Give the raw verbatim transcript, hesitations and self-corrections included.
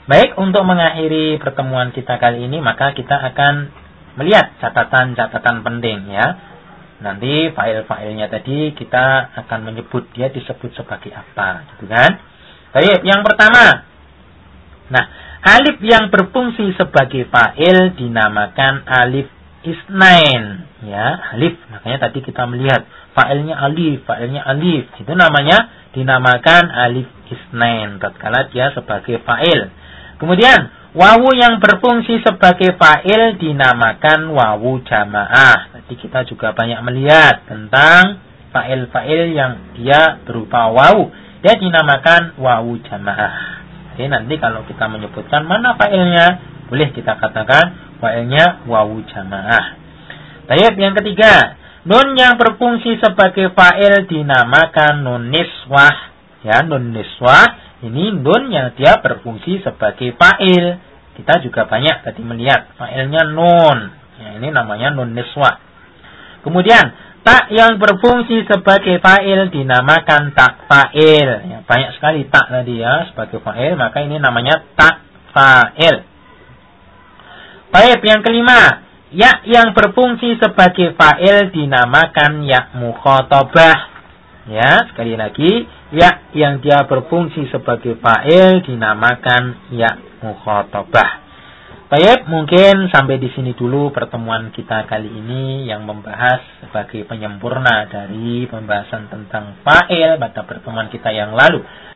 Baik, untuk mengakhiri pertemuan kita kali ini, maka kita akan melihat catatan-catatan penting ya. Nanti file-filenya tadi kita akan menyebut dia disebut sebagai apa, gitu kan? Baik, yang pertama. Nah, alif yang berfungsi sebagai fa'il dinamakan alif isnain, ya, alif. Makanya tadi kita melihat fa'ilnya alif, fa'ilnya alif. Itu namanya dinamakan alif isnain tatkala dia sebagai fa'il. Kemudian, wawu yang berfungsi sebagai fa'il dinamakan wawu jamaah. Tadi kita juga banyak melihat tentang fa'il-fa'il yang dia berupa wawu. Dia dinamakan wawu jamaah. Jadi nanti kalau kita menyebutkan mana fa'ilnya, boleh kita katakan fa'ilnya wawu jamaah. Baik, yang ketiga, nun yang berfungsi sebagai fa'il dinamakan nun niswah. Ya, nun niswah. Ini nun yang dia berfungsi sebagai fa'il. Kita juga banyak tadi melihat fa'ilnya nun. Ya, ini namanya nun niswah. Kemudian, tak yang berfungsi sebagai fa'il dinamakan tak fa'il. Ya, banyak sekali tak tadi ya sebagai fa'il, maka ini namanya tak fa'il. Baik, yang kelima, ya yang berfungsi sebagai fa'il dinamakan ya mukhatabah. Ya, sekali lagi, ya yang dia berfungsi sebagai fa'il dinamakan ya mukhatabah. Baik, mungkin sampai di sini dulu pertemuan kita kali ini yang membahas sebagai penyempurna dari pembahasan tentang fa'il pada pertemuan kita yang lalu.